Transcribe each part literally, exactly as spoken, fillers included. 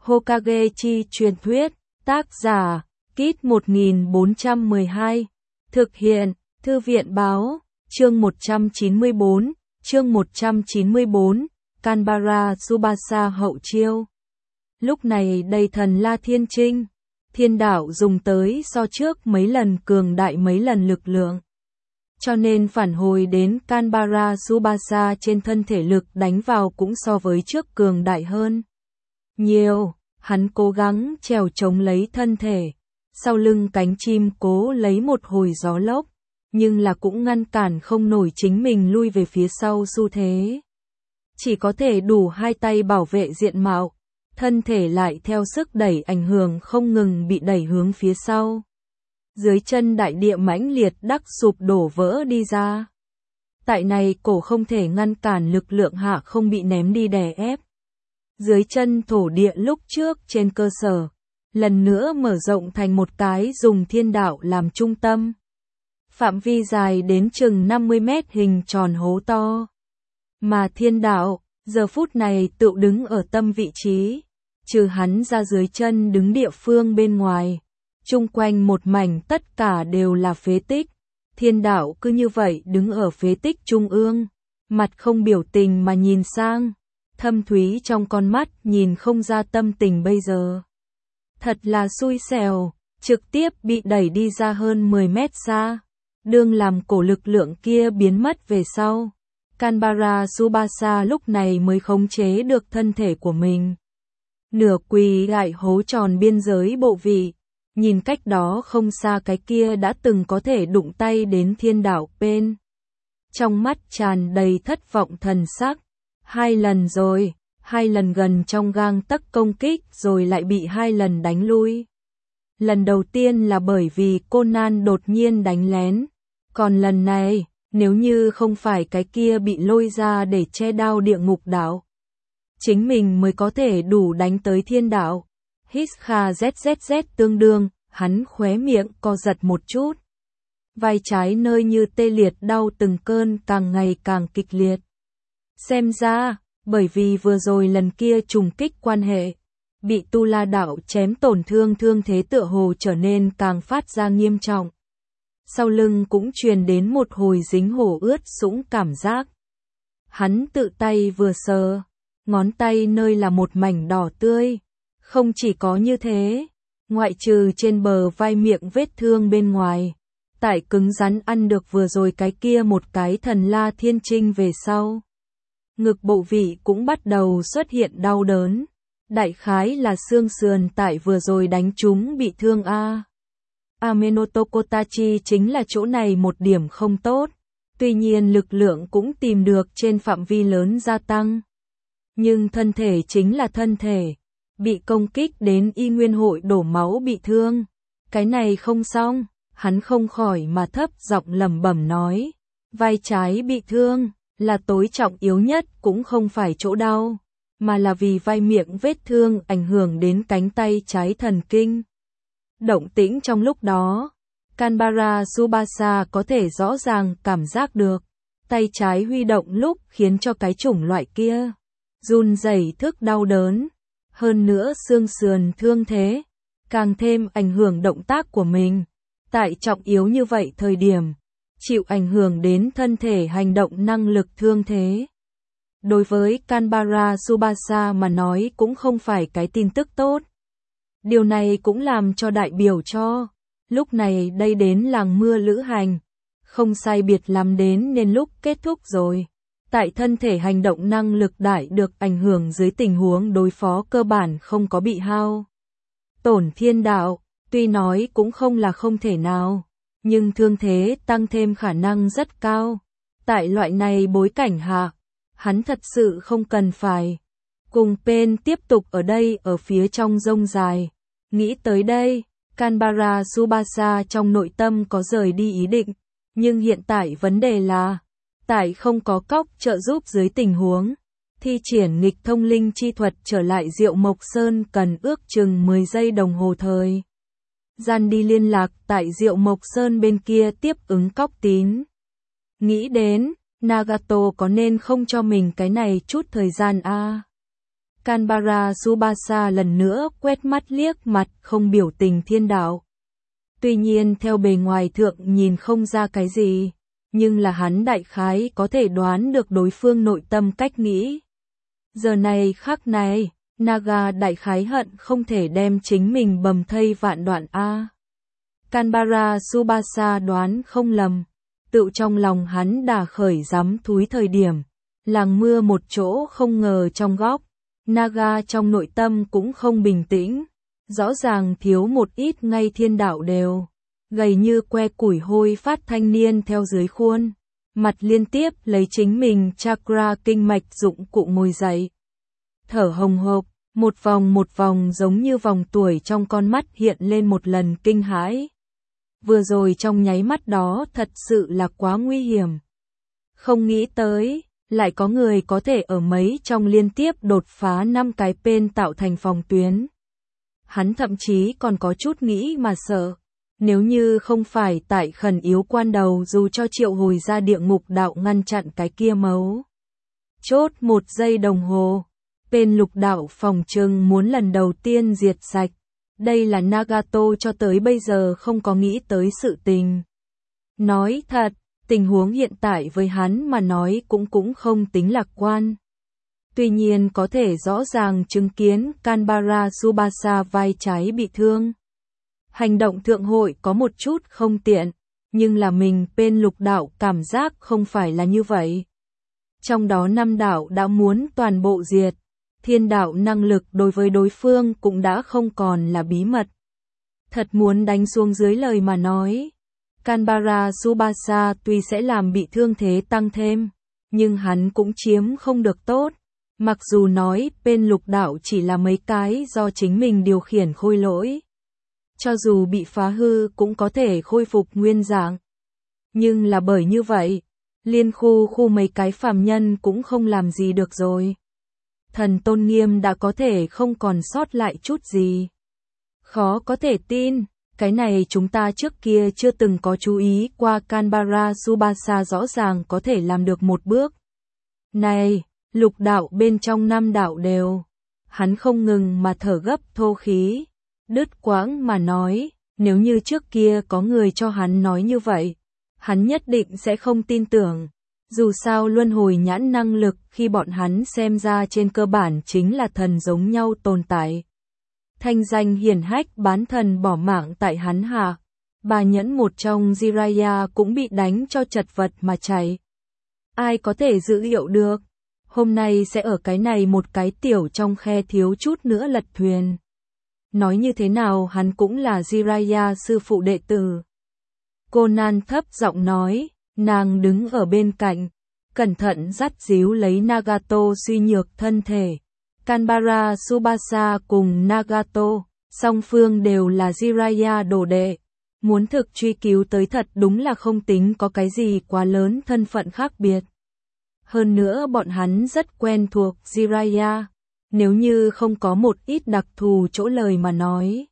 Hokage chi truyền thuyết, tác giả, Kit một nghìn bốn trăm mười hai, thực hiện, Thư viện báo, chương một trăm chín mươi bốn, chương một trăm chín mươi bốn, Kanbara Tsubasa hậu chiêu. Lúc này đây thần La Thiên Trinh, thiên đạo dùng tới so trước mấy lần cường đại mấy lần lực lượng. Cho nên phản hồi đến Kanbara Tsubasa trên thân thể lực đánh vào cũng so với trước cường đại hơn nhiều. Hắn cố gắng trèo chống lấy thân thể, sau lưng cánh chim cố lấy một hồi gió lốc, nhưng là cũng ngăn cản không nổi chính mình lui về phía sau xu thế. Chỉ có thể đủ hai tay bảo vệ diện mạo, thân thể lại theo sức đẩy ảnh hưởng không ngừng bị đẩy hướng phía sau. Dưới chân đại địa mãnh liệt đắc sụp đổ vỡ đi ra. Tại này cổ không thể ngăn cản lực lượng hạ không bị ném đi đè ép. Dưới chân thổ địa lúc trước trên cơ sở, lần nữa mở rộng thành một cái dùng thiên đạo làm trung tâm. Phạm vi dài đến chừng năm mươi mét hình tròn hố to. Mà thiên đạo, giờ phút này tự đứng ở tâm vị trí, trừ hắn ra dưới chân đứng địa phương bên ngoài. Chung quanh một mảnh tất cả đều là phế tích. Thiên đạo cứ như vậy đứng ở phế tích trung ương, mặt không biểu tình mà nhìn sang. Thâm thúy trong con mắt nhìn không ra tâm tình bây giờ. Thật là xui xẻo, trực tiếp bị đẩy đi ra hơn mười mét xa. Đương làm cổ lực lượng kia biến mất về sau. Kanbara Tsubasa lúc này mới khống chế được thân thể của mình. Nửa quỳ lại hố tròn biên giới bộ vị. Nhìn cách đó không xa cái kia đã từng có thể đụng tay đến thiên đạo bên. Trong mắt tràn đầy thất vọng thần sắc. Hai lần rồi, hai lần gần trong gang tấc công kích rồi lại bị hai lần đánh lui. Lần đầu tiên là bởi vì Conan đột nhiên đánh lén. Còn lần này, nếu như không phải cái kia bị lôi ra để che đao địa ngục đạo, chính mình mới có thể đủ đánh tới thiên đạo. Hít kha zzz tương đương, hắn khóe miệng co giật một chút. Vai trái nơi như tê liệt đau từng cơn càng ngày càng kịch liệt. Xem ra, bởi vì vừa rồi lần kia trùng kích quan hệ, bị Tu La đạo chém tổn thương thương thế tựa hồ trở nên càng phát ra nghiêm trọng. Sau lưng cũng truyền đến một hồi dính hổ ướt sũng cảm giác. Hắn tự tay vừa sờ, ngón tay nơi là một mảnh đỏ tươi. Không chỉ có như thế, ngoại trừ trên bờ vai miệng vết thương bên ngoài, tại cứng rắn ăn được vừa rồi cái kia một cái thần La Thiên Trinh về sau. Ngực bộ vị cũng bắt đầu xuất hiện đau đớn. Đại khái là xương sườn tại vừa rồi đánh trúng bị thương a. Amenotokotachi chính là chỗ này một điểm không tốt. Tuy nhiên lực lượng cũng tìm được trên phạm vi lớn gia tăng. Nhưng thân thể chính là thân thể. Bị công kích đến y nguyên hội đổ máu bị thương. Cái này không xong, hắn không khỏi mà thấp giọng lẩm bẩm nói. Vai trái bị thương, là tối trọng yếu nhất cũng không phải chỗ đau, mà là vì vai miệng vết thương ảnh hưởng đến cánh tay trái thần kinh. Động tĩnh trong lúc đó, Kanbara Tsubasa có thể rõ ràng cảm giác được. Tay trái huy động lúc khiến cho cái chủng loại kia run rẩy thức đau đớn. Hơn nữa xương sườn thương thế, càng thêm ảnh hưởng động tác của mình. Tại trọng yếu như vậy thời điểm, chịu ảnh hưởng đến thân thể hành động năng lực thương thế. Đối với Kanbara Tsubasa mà nói cũng không phải cái tin tức tốt. Điều này cũng làm cho đại biểu cho, lúc này đây đến làng mưa lữ hành, không sai biệt lắm đến nên lúc kết thúc rồi. Tại thân thể hành động năng lực đại được ảnh hưởng dưới tình huống đối phó cơ bản không có bị hao tổn thiên đạo, tuy nói cũng không là không thể nào, nhưng thương thế tăng thêm khả năng rất cao. Tại loại này bối cảnh hạ, hắn thật sự không cần phải cùng Pen tiếp tục ở đây ở phía trong rông dài. Nghĩ tới đây, Kanbara Tsubasa trong nội tâm có rời đi ý định, nhưng hiện tại vấn đề là tại không có cóc trợ giúp dưới tình huống, thi triển nghịch thông linh chi thuật trở lại Diệu Mộc Sơn cần ước chừng mười giây đồng hồ thời gian đi liên lạc tại Diệu Mộc Sơn bên kia tiếp ứng cóc tín. Nghĩ đến, Nagato có nên không cho mình cái này chút thời gian a. Canberra Tsubasa lần nữa quét mắt liếc mặt không biểu tình thiên đạo. Tuy nhiên theo bề ngoài thượng nhìn không ra cái gì, nhưng là hắn đại khái có thể đoán được đối phương nội tâm cách nghĩ. Giờ này khắc này, Naga đại khái hận không thể đem chính mình bầm thây vạn đoạn a. Canberra Tsubasa đoán không lầm, tự trong lòng hắn đà khởi dám thúi thời điểm, làng mưa một chỗ không ngờ trong góc, Naga trong nội tâm cũng không bình tĩnh, rõ ràng thiếu một ít ngay thiên đạo đều, gầy như que củi hôi phát thanh niên theo dưới khuôn, mặt liên tiếp lấy chính mình chakra kinh mạch dụng cụ ngồi dậy. Thở hồng hộc, một vòng một vòng giống như vòng tuổi trong con mắt hiện lên một lần kinh hãi. Vừa rồi trong nháy mắt đó thật sự là quá nguy hiểm. Không nghĩ tới, lại có người có thể ở mấy trong liên tiếp đột phá năm cái tên tạo thành phòng tuyến. Hắn thậm chí còn có chút nghĩ mà sợ. Nếu như không phải tại khẩn yếu quan đầu dù cho triệu hồi ra địa ngục đạo ngăn chặn cái kia mấu. Chốt một giây đồng hồ. Tên lục đạo phòng trừng muốn lần đầu tiên diệt sạch. Đây là Nagato cho tới bây giờ không có nghĩ tới sự tình. Nói thật, tình huống hiện tại với hắn mà nói cũng cũng không tính lạc quan. Tuy nhiên có thể rõ ràng chứng kiến Canberra Tsubasa vai trái bị thương. Hành động thượng hội có một chút không tiện, nhưng là mình bên lục đạo cảm giác không phải là như vậy. Trong đó năm đạo đã muốn toàn bộ diệt. Thiên đạo năng lực đối với đối phương cũng đã không còn là bí mật. Thật muốn đánh xuống dưới lời mà nói. Canberra Tsubasa tuy sẽ làm bị thương thế tăng thêm, nhưng hắn cũng chiếm không được tốt. Mặc dù nói bên lục đạo chỉ là mấy cái do chính mình điều khiển khôi lỗi. Cho dù bị phá hư cũng có thể khôi phục nguyên dạng. Nhưng là bởi như vậy, liên khu khu mấy cái phàm nhân cũng không làm gì được rồi. Thần tôn nghiêm đã có thể không còn sót lại chút gì. Khó có thể tin, cái này chúng ta trước kia chưa từng có chú ý qua. Canberra Tsubasa rõ ràng có thể làm được một bước. Này, lục đạo bên trong năm đạo đều. Hắn không ngừng mà thở gấp thô khí. Đứt quãng mà nói, nếu như trước kia có người cho hắn nói như vậy, hắn nhất định sẽ không tin tưởng. Dù sao luân hồi nhãn năng lực khi bọn hắn xem ra trên cơ bản chính là thần giống nhau tồn tại. Thanh danh hiển hách bán thần bỏ mạng tại hắn hạ. Bà nhẫn một trong Jiraiya cũng bị đánh cho chật vật mà chạy. Ai có thể dự liệu được, hôm nay sẽ ở cái này một cái tiểu trong khe thiếu chút nữa lật thuyền. Nói như thế nào hắn cũng là Jiraiya sư phụ đệ tử. Conan thấp giọng nói, nàng đứng ở bên cạnh, cẩn thận dắt díu lấy Nagato suy nhược thân thể. Canberra Tsubasa cùng Nagato, song phương đều là Jiraiya đồ đệ. Muốn thực truy cứu tới thật đúng là không tính có cái gì quá lớn thân phận khác biệt. Hơn nữa bọn hắn rất quen thuộc Jiraiya. Nếu như không có một ít đặc thù chỗ lời mà nói,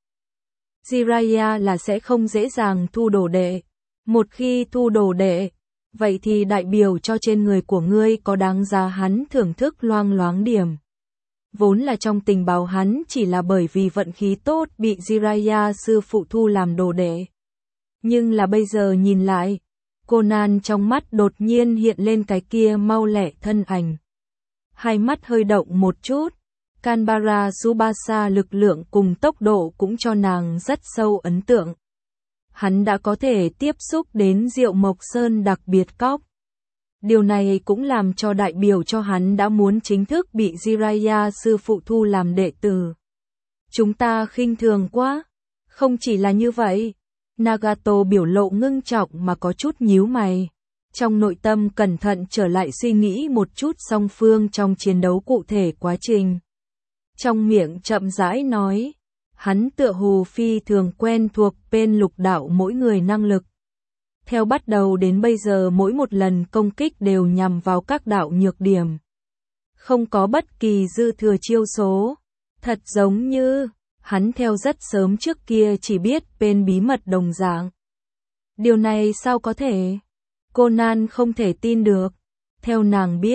Jiraiya là sẽ không dễ dàng thu đồ đệ. Một khi thu đồ đệ, vậy thì đại biểu cho trên người của ngươi có đáng giá hắn thưởng thức loang loáng điểm. Vốn là trong tình báo hắn chỉ là bởi vì vận khí tốt bị Jiraiya sư phụ thu làm đồ đệ. Nhưng là bây giờ nhìn lại, Conan trong mắt đột nhiên hiện lên cái kia mau lẹ thân ảnh. Hai mắt hơi động một chút. Canberra Tsubasa lực lượng cùng tốc độ cũng cho nàng rất sâu ấn tượng. Hắn đã có thể tiếp xúc đến Diệu Mộc Sơn đặc biệt cốc. Điều này cũng làm cho đại biểu cho hắn đã muốn chính thức bị Jiraiya sư phụ thu làm đệ tử. Chúng ta khinh thường quá. Không chỉ là như vậy. Nagato biểu lộ ngưng trọng mà có chút nhíu mày. Trong nội tâm cẩn thận trở lại suy nghĩ một chút song phương trong chiến đấu cụ thể quá trình. Trong miệng chậm rãi nói, hắn tựa hồ phi thường quen thuộc bên lục đạo mỗi người năng lực. Theo bắt đầu đến bây giờ mỗi một lần công kích đều nhằm vào các đạo nhược điểm. Không có bất kỳ dư thừa chiêu số. Thật giống như, hắn theo rất sớm trước kia chỉ biết bên bí mật đồng dạng. Điều này sao có thể? Conan không thể tin được. Theo nàng biết,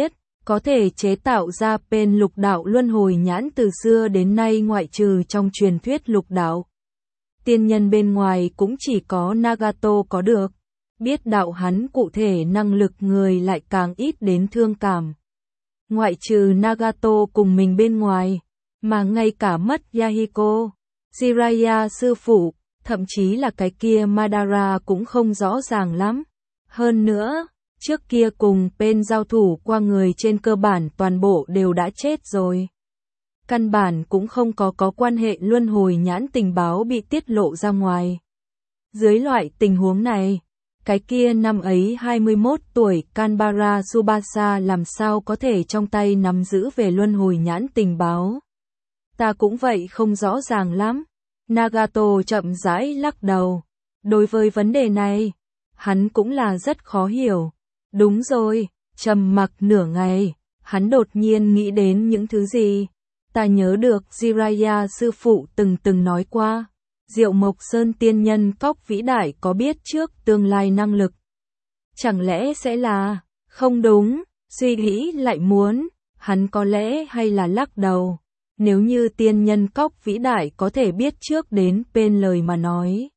Có thể chế tạo ra pen lục đạo luân hồi nhãn từ xưa đến nay ngoại trừ trong truyền thuyết lục đạo tiên nhân bên ngoài cũng chỉ có Nagato có được. Biết đạo hắn cụ thể năng lực người lại càng ít đến thương cảm. Ngoại trừ Nagato cùng mình bên ngoài, mà ngay cả mất Yahiko, Jiraiya sư phụ, thậm chí là cái kia Madara cũng không rõ ràng lắm. Hơn nữa, trước kia cùng Pen giao thủ qua người trên cơ bản toàn bộ đều đã chết rồi. Căn bản cũng không có có quan hệ luân hồi nhãn tình báo bị tiết lộ ra ngoài. Dưới loại tình huống này, cái kia năm ấy hai mươi mốt tuổi Kanbara Tsubasa làm sao có thể trong tay nắm giữ về luân hồi nhãn tình báo. Ta cũng vậy không rõ ràng lắm. Nagato chậm rãi lắc đầu. Đối với vấn đề này, hắn cũng là rất khó hiểu. Đúng rồi, trầm mặc nửa ngày, hắn đột nhiên nghĩ đến những thứ gì. Ta nhớ được Jiraiya sư phụ từng từng nói qua, Diệu Mộc Sơn tiên nhân cóc vĩ đại có biết trước tương lai năng lực. Chẳng lẽ sẽ là, không đúng, suy nghĩ lại muốn, hắn có lẽ hay là lắc đầu. Nếu như tiên nhân cóc vĩ đại có thể biết trước đến bên lời mà nói.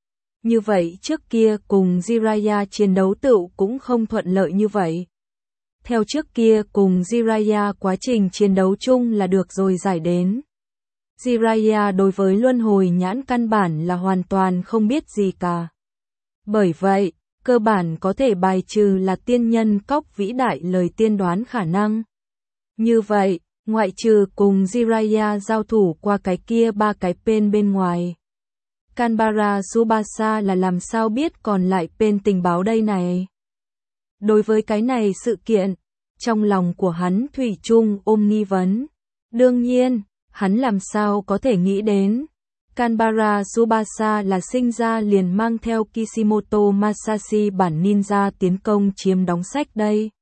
Như vậy trước kia cùng Jiraiya chiến đấu tựu cũng không thuận lợi như vậy. Theo trước kia cùng Jiraiya quá trình chiến đấu chung là được rồi giải đến. Jiraiya đối với luân hồi nhãn căn bản là hoàn toàn không biết gì cả. Bởi vậy, cơ bản có thể bài trừ là tiên nhân cóc vĩ đại lời tiên đoán khả năng. Như vậy, ngoại trừ cùng Jiraiya giao thủ qua cái kia ba cái pen bên ngoài. Kanbara Tsubasa là làm sao biết còn lại pen tình báo đây này. Đối với cái này sự kiện, trong lòng của hắn thủy chung ôm nghi vấn. Đương nhiên, hắn làm sao có thể nghĩ đến. Kanbara Tsubasa là sinh ra liền mang theo Kishimoto Masashi bản ninja tiến công chiếm đóng sách đây.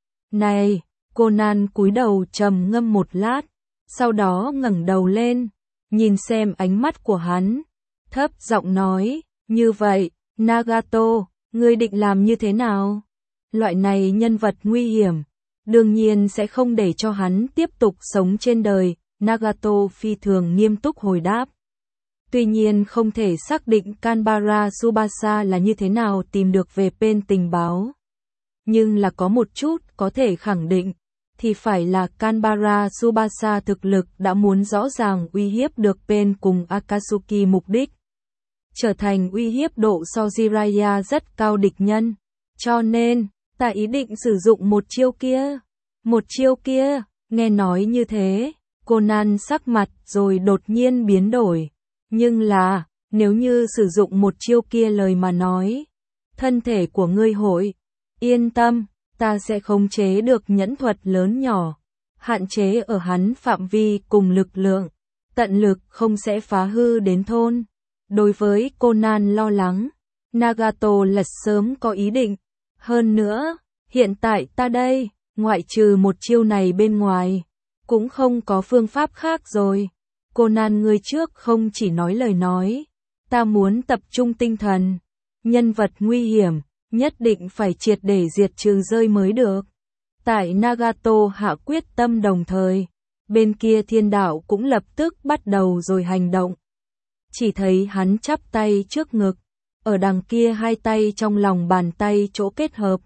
Này, Conan cúi đầu trầm ngâm một lát, sau đó ngẩng đầu lên, nhìn xem ánh mắt của hắn, thấp giọng nói, như vậy, Nagato, ngươi định làm như thế nào? Loại này nhân vật nguy hiểm, đương nhiên sẽ không để cho hắn tiếp tục sống trên đời, Nagato phi thường nghiêm túc hồi đáp. Tuy nhiên không thể xác định Kanbara Tsubasa là như thế nào tìm được về pen tình báo. Nhưng là có một chút có thể khẳng định, thì phải là Kanbara Tsubasa thực lực đã muốn rõ ràng uy hiếp được pen cùng Akatsuki mục đích. Trở thành uy hiếp độ so Jiraiya rất cao địch nhân. Cho nên, ta ý định sử dụng một chiêu kia. Một chiêu kia, nghe nói như thế, Conan sắc mặt rồi đột nhiên biến đổi. Nhưng là, nếu như sử dụng một chiêu kia lời mà nói, thân thể của ngươi hội, yên tâm, ta sẽ khống chế được nhẫn thuật lớn nhỏ, hạn chế ở hắn phạm vi cùng lực lượng, tận lực không sẽ phá hư đến thôn. Đối với Conan lo lắng, Nagato là sớm có ý định. Hơn nữa, hiện tại ta đây, ngoại trừ một chiêu này bên ngoài, cũng không có phương pháp khác rồi. Conan ngươi trước không chỉ nói lời nói, ta muốn tập trung tinh thần, nhân vật nguy hiểm, nhất định phải triệt để diệt trừ rơi mới được. Tại Nagato hạ quyết tâm đồng thời, bên kia thiên đạo cũng lập tức bắt đầu rồi hành động. Chỉ thấy hắn chắp tay trước ngực, ở đằng kia hai tay trong lòng bàn tay chỗ kết hợp.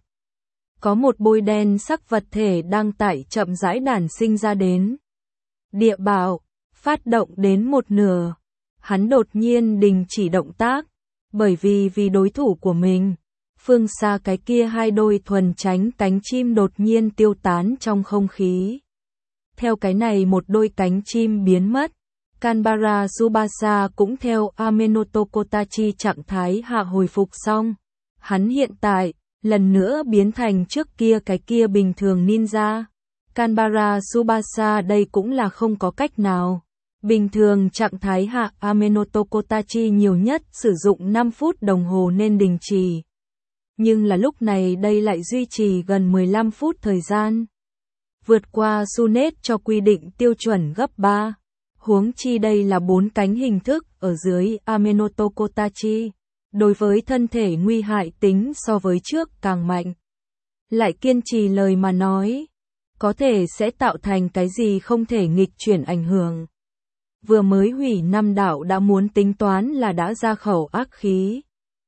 Có một bôi đen sắc vật thể đang tại chậm rãi đản sinh ra đến. Địa bảo, phát động đến một nửa, hắn đột nhiên đình chỉ động tác, bởi vì vì đối thủ của mình, phương xa cái kia hai đôi thuần tránh cánh chim đột nhiên tiêu tán trong không khí. Theo cái này một đôi cánh chim biến mất, Kanbara Tsubasa cũng theo Amenoto Kotachi trạng thái hạ hồi phục xong. Hắn hiện tại, lần nữa biến thành trước kia cái kia bình thường ninja. Kanbara Tsubasa đây cũng là không có cách nào. Bình thường trạng thái hạ Amenoto Kotachi nhiều nhất sử dụng năm phút đồng hồ nên đình chỉ. Nhưng là lúc này đây lại duy trì gần mười lăm phút thời gian. Vượt qua Sunet cho quy định tiêu chuẩn gấp ba. Huống chi đây là bốn cánh hình thức ở dưới Amenoto Kotachi. Đối với thân thể nguy hại tính so với trước càng mạnh. Lại kiên trì lời mà nói. có thể sẽ tạo thành cái gì không thể nghịch chuyển ảnh hưởng. Vừa mới hủy năm đạo đã muốn tính toán là đã ra khẩu ác khí.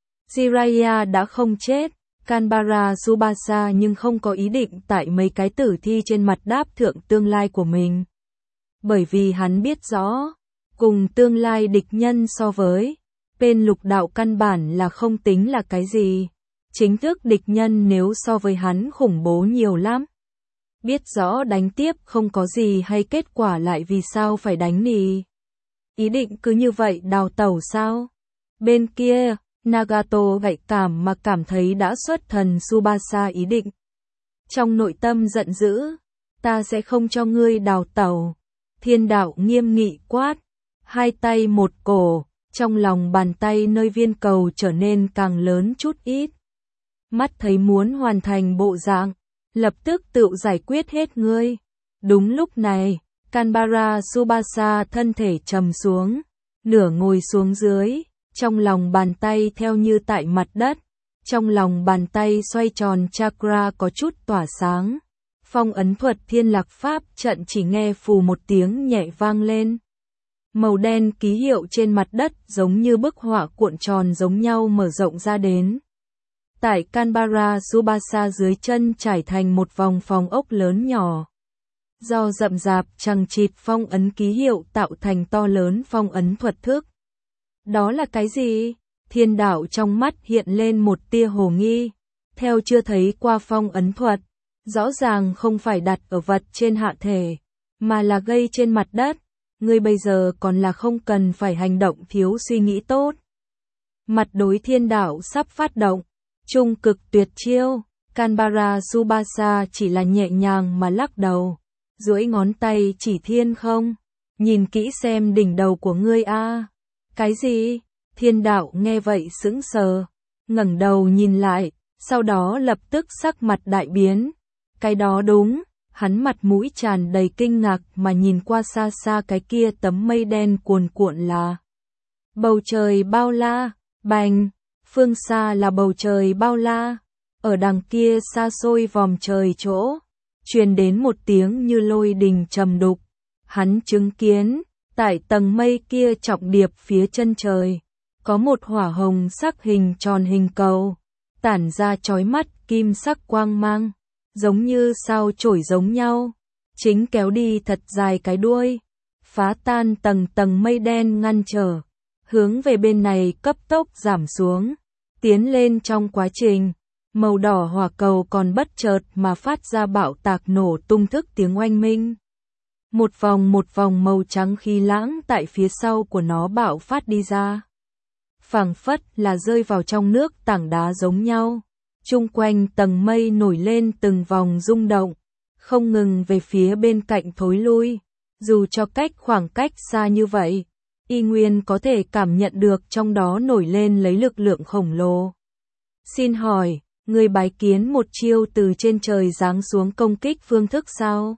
Jiraiya đã không chết, Kanbara Tsubasa nhưng không có ý định tại mấy cái tử thi trên mặt đáp thượng tương lai của mình. Bởi vì hắn biết rõ, cùng tương lai địch nhân so với, bên lục đạo căn bản là không tính là cái gì. Chính thức địch nhân nếu so với hắn khủng bố nhiều lắm. Biết rõ đánh tiếp không có gì hay kết quả lại vì sao phải đánh nì. Ý định cứ như vậy đào tẩu sao? Bên kia, Nagato gạy cảm mà cảm thấy đã xuất thần Tsubasa ý định. Trong nội tâm giận dữ, ta sẽ không cho ngươi đào tẩu. Thiên đạo nghiêm nghị quát, hai tay một cổ, trong lòng bàn tay nơi viên cầu trở nên càng lớn chút ít. Mắt thấy muốn hoàn thành bộ dạng, lập tức tự giải quyết hết ngươi. Đúng lúc này, Kanbara Tsubasa thân thể trầm xuống, nửa ngồi xuống dưới, trong lòng bàn tay theo như tại mặt đất, trong lòng bàn tay xoay tròn chakra có chút tỏa sáng. Phong ấn thuật thiên lạc pháp trận chỉ nghe phù một tiếng nhẹ vang lên. Màu đen ký hiệu trên mặt đất giống như bức họa cuộn tròn giống nhau mở rộng ra đến. Tại Kanbara Tsubasa dưới chân trải thành một vòng phòng ốc lớn nhỏ. Do rậm rạp chằng chịt phong ấn ký hiệu tạo thành to lớn phong ấn thuật thức. Đó là cái gì? Thiên đạo trong mắt hiện lên một tia hồ nghi. Theo chưa thấy qua phong ấn thuật, rõ ràng không phải đặt ở vật trên hạ thể, mà là gây trên mặt đất. Ngươi bây giờ còn là không cần phải hành động thiếu suy nghĩ tốt. Mặt đối thiên đạo sắp phát động. Trung cực tuyệt chiêu, Kanbara Tsubasa chỉ là nhẹ nhàng mà lắc đầu, duỗi ngón tay chỉ thiên không, nhìn kỹ xem đỉnh đầu của ngươi a. Cái gì? Thiên đạo nghe vậy sững sờ, ngẩng đầu nhìn lại, sau đó lập tức sắc mặt đại biến. Cái đó đúng, hắn mặt mũi tràn đầy kinh ngạc mà nhìn qua xa xa cái kia tấm mây đen cuồn cuộn là bầu trời bao la, bành. Phương xa là bầu trời bao la, ở đằng kia xa xôi vòm trời chỗ, truyền đến một tiếng như lôi đình trầm đục. Hắn chứng kiến, tại tầng mây kia trọng điệp phía chân trời, có một hỏa hồng sắc hình tròn hình cầu, tản ra chói mắt kim sắc quang mang, giống như sao chổi giống nhau, chính kéo đi thật dài cái đuôi, phá tan tầng tầng mây đen ngăn trở, hướng về bên này cấp tốc giảm xuống. Tiến lên trong quá trình, màu đỏ hỏa cầu còn bất chợt mà phát ra bạo tạc nổ tung thức tiếng oanh minh. Một vòng một vòng màu trắng khí lãng tại phía sau của nó bạo phát đi ra. Phảng phất là rơi vào trong nước tảng đá giống nhau. Chung quanh tầng mây nổi lên từng vòng rung động, không ngừng về phía bên cạnh thối lui. Dù cho cách khoảng cách xa như vậy, y nguyên có thể cảm nhận được trong đó nổi lên lấy lực lượng khổng lồ. Xin hỏi, người bái kiến một chiêu từ trên trời giáng xuống công kích phương thức sao?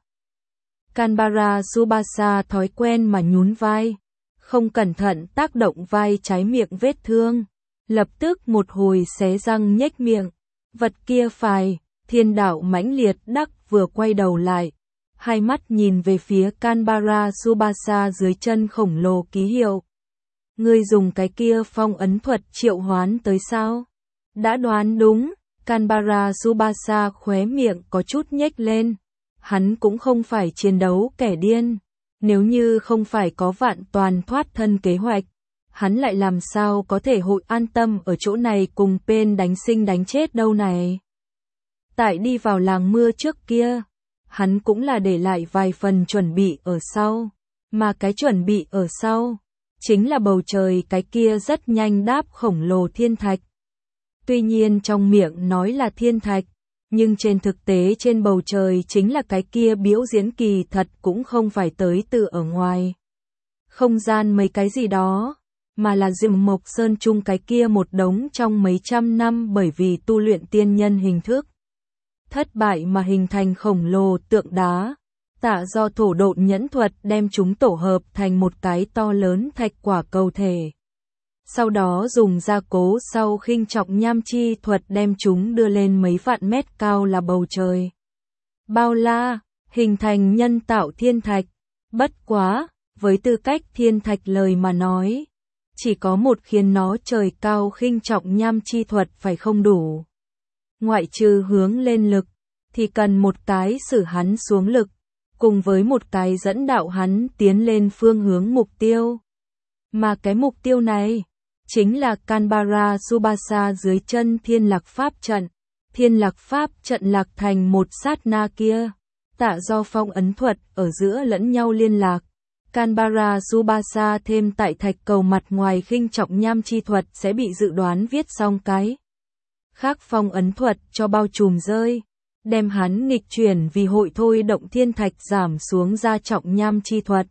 Kanbara Tsubasa thói quen mà nhún vai, không cẩn thận tác động vai trái miệng vết thương, lập tức một hồi xé răng nhếch miệng. Vật kia phải, thiên đạo mãnh liệt đắc vừa quay đầu lại. Hai mắt nhìn về phía Kanbara Tsubasa dưới chân khổng lồ ký hiệu. Ngươi dùng cái kia phong ấn thuật triệu hoán tới sao? Đã đoán đúng, Kanbara Tsubasa khóe miệng có chút nhếch lên. Hắn cũng không phải chiến đấu kẻ điên. Nếu như không phải có vạn toàn thoát thân kế hoạch, hắn lại làm sao có thể hội an tâm ở chỗ này cùng bên đánh sinh đánh chết đâu này. Tại đi vào làng mưa trước kia, hắn cũng là để lại vài phần chuẩn bị ở sau, mà cái chuẩn bị ở sau, chính là bầu trời cái kia rất nhanh đáp khổng lồ thiên thạch. Tuy nhiên trong miệng nói là thiên thạch, nhưng trên thực tế trên bầu trời chính là cái kia biểu diễn kỳ thật cũng không phải tới từ ở ngoài không gian mấy cái gì đó, mà là Diệm Mộc Sơn chung cái kia một đống trong mấy trăm năm bởi vì tu luyện tiên nhân hình thức thất bại mà hình thành khổng lồ tượng đá, tạ do thổ độn nhẫn thuật đem chúng tổ hợp thành một cái to lớn thạch quả cầu thể. Sau đó dùng gia cố sau khinh trọng nham chi thuật đem chúng đưa lên mấy vạn mét cao là bầu trời bao la, hình thành nhân tạo thiên thạch. Bất quá, với tư cách thiên thạch lời mà nói, chỉ có một khiến nó trời cao khinh trọng nham chi thuật phải không đủ. Ngoại trừ hướng lên lực, thì cần một cái xử hắn xuống lực, cùng với một cái dẫn đạo hắn tiến lên phương hướng mục tiêu. Mà cái mục tiêu này, chính là Canberra Subasa dưới chân thiên lạc pháp trận. Thiên lạc pháp trận lạc thành một sát na kia, tạ do phong ấn thuật ở giữa lẫn nhau liên lạc. Canberra Subasa thêm tại thạch cầu mặt ngoài khinh trọng nham chi thuật sẽ bị dự đoán viết xong cái khác phong ấn thuật cho bao trùm rơi, đem hắn nghịch chuyển vì hội thôi động thiên thạch giảm xuống ra trọng nham chi thuật.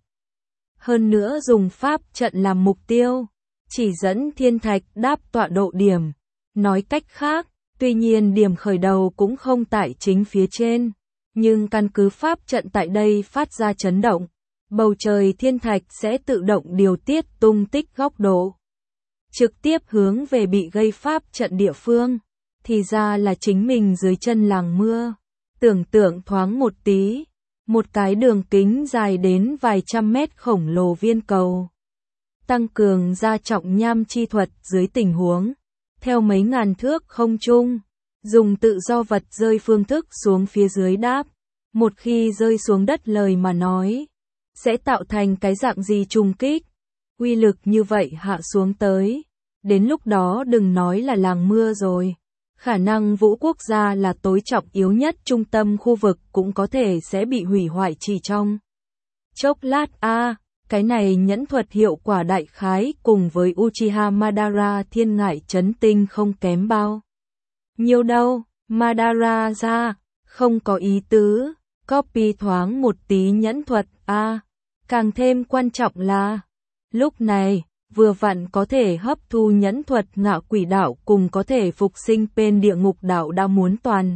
Hơn nữa dùng pháp trận làm mục tiêu, chỉ dẫn thiên thạch đáp tọa độ điểm. Nói cách khác, tuy nhiên điểm khởi đầu cũng không tại chính phía trên, nhưng căn cứ pháp trận tại đây phát ra chấn động, bầu trời thiên thạch sẽ tự động điều tiết tung tích góc độ, trực tiếp hướng về bị gây pháp trận địa phương, thì ra là chính mình dưới chân làng mưa. Tưởng tượng thoáng một tí, một cái đường kính dài đến vài trăm mét khổng lồ viên cầu, tăng cường ra trọng nham chi thuật dưới tình huống, theo mấy ngàn thước không trung, dùng tự do vật rơi phương thức xuống phía dưới đáp, một khi rơi xuống đất lời mà nói, sẽ tạo thành cái dạng gì trùng kích, uy lực như vậy hạ xuống tới, đến lúc đó đừng nói là làng mưa rồi, khả năng vũ quốc gia là tối trọng yếu nhất trung tâm khu vực cũng có thể sẽ bị hủy hoại chỉ trong chốc lát a. À, cái này nhẫn thuật hiệu quả đại khái cùng với Uchiha Madara thiên ngải chấn tinh không kém bao nhiêu đâu. Madara ra, không có ý tứ, copy thoáng một tí nhẫn thuật a. À, càng thêm quan trọng là, lúc này, vừa vặn có thể hấp thu nhẫn thuật ngạ quỷ đạo cùng có thể phục sinh bên địa ngục đạo đã muốn toàn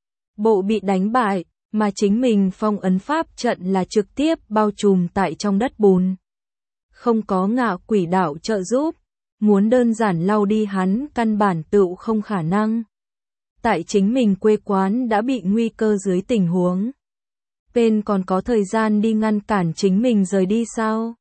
bộ bị đánh bại, mà chính mình phong ấn pháp trận là trực tiếp bao trùm tại trong đất bùn. Không có ngạ quỷ đạo trợ giúp, muốn đơn giản lau đi hắn căn bản tựu không khả năng. Tại chính mình quê quán đã bị nguy cơ dưới tình huống, bên còn có thời gian đi ngăn cản chính mình rời đi sao?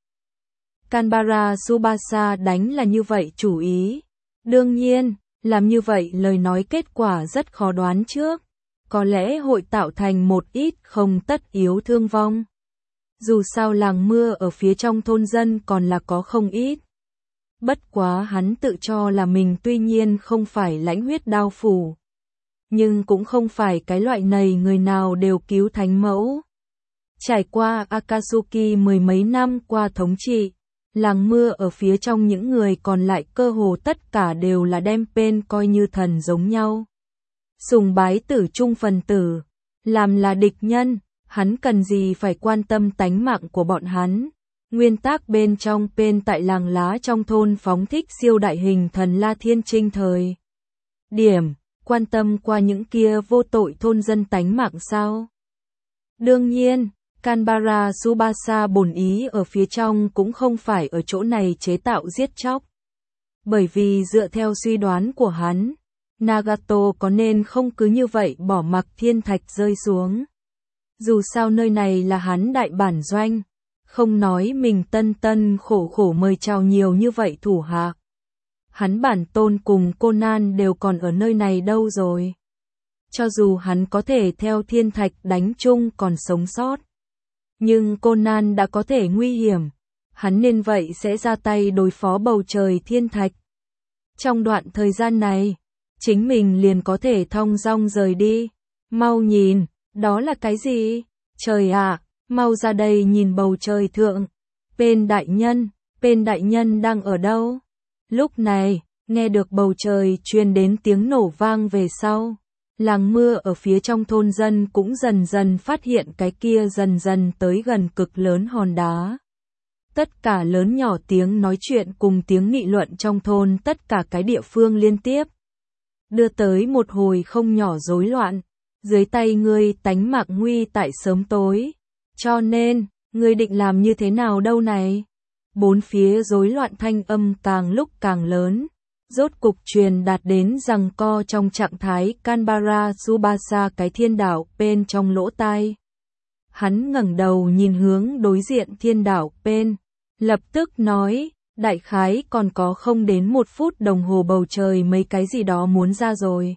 Canberra Subasa đánh là như vậy chủ ý. Đương nhiên, làm như vậy lời nói kết quả rất khó đoán trước. Có lẽ hội tạo thành một ít không tất yếu thương vong. Dù sao làng mưa ở phía trong thôn dân còn là có không ít. Bất quá hắn tự cho là mình tuy nhiên không phải lãnh huyết đao phủ, nhưng cũng không phải cái loại này người nào đều cứu thánh mẫu. Trải qua Akatsuki mười mấy năm qua thống trị, làng mưa ở phía trong những người còn lại cơ hồ tất cả đều là đem bên coi như thần giống nhau. Sùng bái tử trung phần tử, làm là địch nhân, hắn cần gì phải quan tâm tánh mạng của bọn hắn. Nguyên tắc bên trong bên tại làng lá trong thôn phóng thích siêu đại hình thần La Thiên Trinh thời điểm, quan tâm qua những kia vô tội thôn dân tánh mạng sao? Đương nhiên, Canberra Subasa bổn ý ở phía trong cũng không phải ở chỗ này chế tạo giết chóc. Bởi vì dựa theo suy đoán của hắn, Nagato có nên không cứ như vậy bỏ mặc thiên thạch rơi xuống. Dù sao nơi này là hắn đại bản doanh, không nói mình tân tân khổ khổ mời chào nhiều như vậy thủ hạ. Hắn bản tôn cùng Conan đều còn ở nơi này đâu rồi. Cho dù hắn có thể theo thiên thạch đánh chung còn sống sót, nhưng Conan đã có thể nguy hiểm, hắn nên vậy sẽ ra tay đối phó bầu trời thiên thạch. Trong đoạn thời gian này, chính mình liền có thể thong dong rời đi. Mau nhìn, đó là cái gì? Trời ạ, mau ra đây nhìn bầu trời thượng. Bên đại nhân, bên đại nhân đang ở đâu? Lúc này, nghe được bầu trời truyền đến tiếng nổ vang về sau. Làng mưa ở phía trong thôn dân cũng dần dần phát hiện cái kia dần dần tới gần cực lớn hòn đá. Tất cả lớn nhỏ tiếng nói chuyện cùng tiếng nghị luận trong thôn tất cả cái địa phương liên tiếp. Đưa tới một hồi không nhỏ rối loạn. Dưới tay ngươi tánh mạng nguy tại sớm tối. Cho nên, ngươi định làm như thế nào đâu này? Bốn phía rối loạn thanh âm càng lúc càng lớn. Rốt cục truyền đạt đến rằng co trong trạng thái Canberra Subasa cái thiên đạo bên trong lỗ tai. Hắn ngẩng đầu nhìn hướng đối diện thiên đảo Pen, lập tức nói, đại khái còn có không đến một phút đồng hồ bầu trời mấy cái gì đó muốn ra rồi.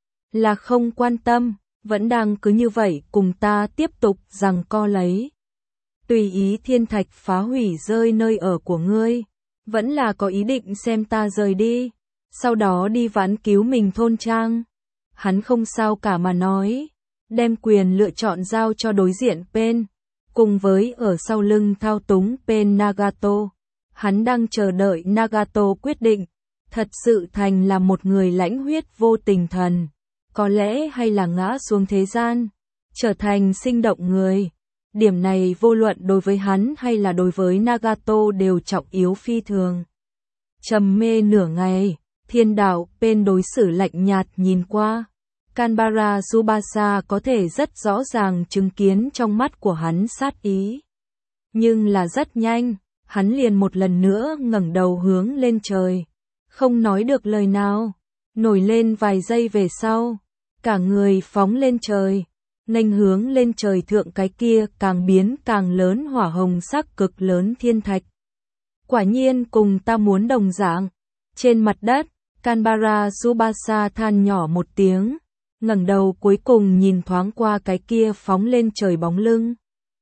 Là không quan tâm, vẫn đang cứ như vậy cùng ta tiếp tục giằng co lấy. Tùy ý thiên thạch phá hủy rơi nơi ở của ngươi, vẫn là có ý định xem ta rời đi, sau đó đi vãn cứu mình thôn trang. Hắn không sao cả mà nói, đem quyền lựa chọn giao cho đối diện Pen, cùng với ở sau lưng thao túng Pen Nagato. Hắn đang chờ đợi Nagato quyết định, thật sự thành là một người lãnh huyết vô tình thần, có lẽ hay là ngã xuống thế gian, trở thành sinh động người. Điểm này vô luận đối với hắn hay là đối với Nagato đều trọng yếu phi thường. Trầm mê nửa ngày, thiên đạo Pen đối xử lạnh nhạt nhìn qua. Kanbara Tsubasa có thể rất rõ ràng chứng kiến trong mắt của hắn sát ý. Nhưng là rất nhanh, hắn liền một lần nữa ngẩng đầu hướng lên trời. Không nói được lời nào, nổi lên vài giây về sau, cả người phóng lên trời. Nghênh hướng lên trời thượng cái kia càng biến càng lớn hỏa hồng sắc cực lớn thiên thạch. Quả nhiên cùng ta muốn đồng dạng. Trên mặt đất, Kanbara Tsubasa than nhỏ một tiếng, ngẩng đầu cuối cùng nhìn thoáng qua cái kia phóng lên trời bóng lưng.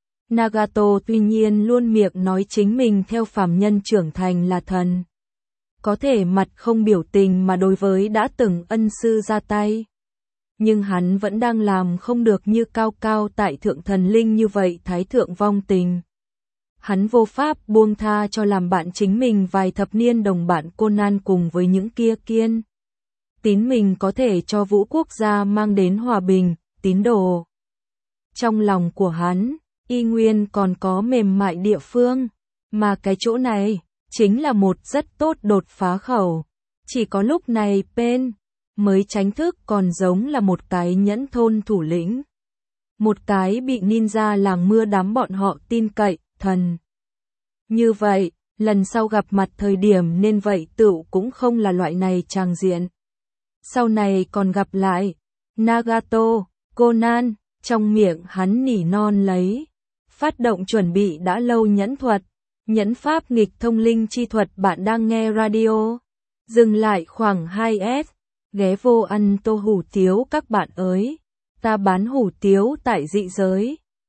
Nagato tuy nhiên luôn miệng nói chính mình theo phàm nhân trưởng thành là thần. Có thể mặt không biểu tình mà đối với đã từng ân sư ra tay. Nhưng hắn vẫn đang làm không được như cao cao tại thượng thần linh như vậy thái thượng vong tình. Hắn vô pháp buông tha cho làm bạn chính mình vài thập niên đồng bạn Conan cùng với những kia kiên. Tín mình có thể cho vũ quốc gia mang đến hòa bình, tín đồ. Trong lòng của hắn, y nguyên còn có mềm mại địa phương, mà cái chỗ này, chính là một rất tốt đột phá khẩu. Chỉ có lúc này Pen mới tránh thức còn giống là một cái nhẫn thôn thủ lĩnh. Một cái bị ninja làng mưa đám bọn họ tin cậy, thần. Như vậy, lần sau gặp mặt thời điểm nên vậy tựu cũng không là loại này tràng diện. Sau này còn gặp lại, Nagato, Conan, trong miệng hắn nỉ non lấy. Phát động chuẩn bị đã lâu nhẫn thuật, nhẫn pháp nghịch thông linh chi thuật bạn đang nghe radio. Dừng lại khoảng hai S. Ghé vô ăn tô hủ tiếu các bạn ơi, ta bán hủ tiếu tại dị giới.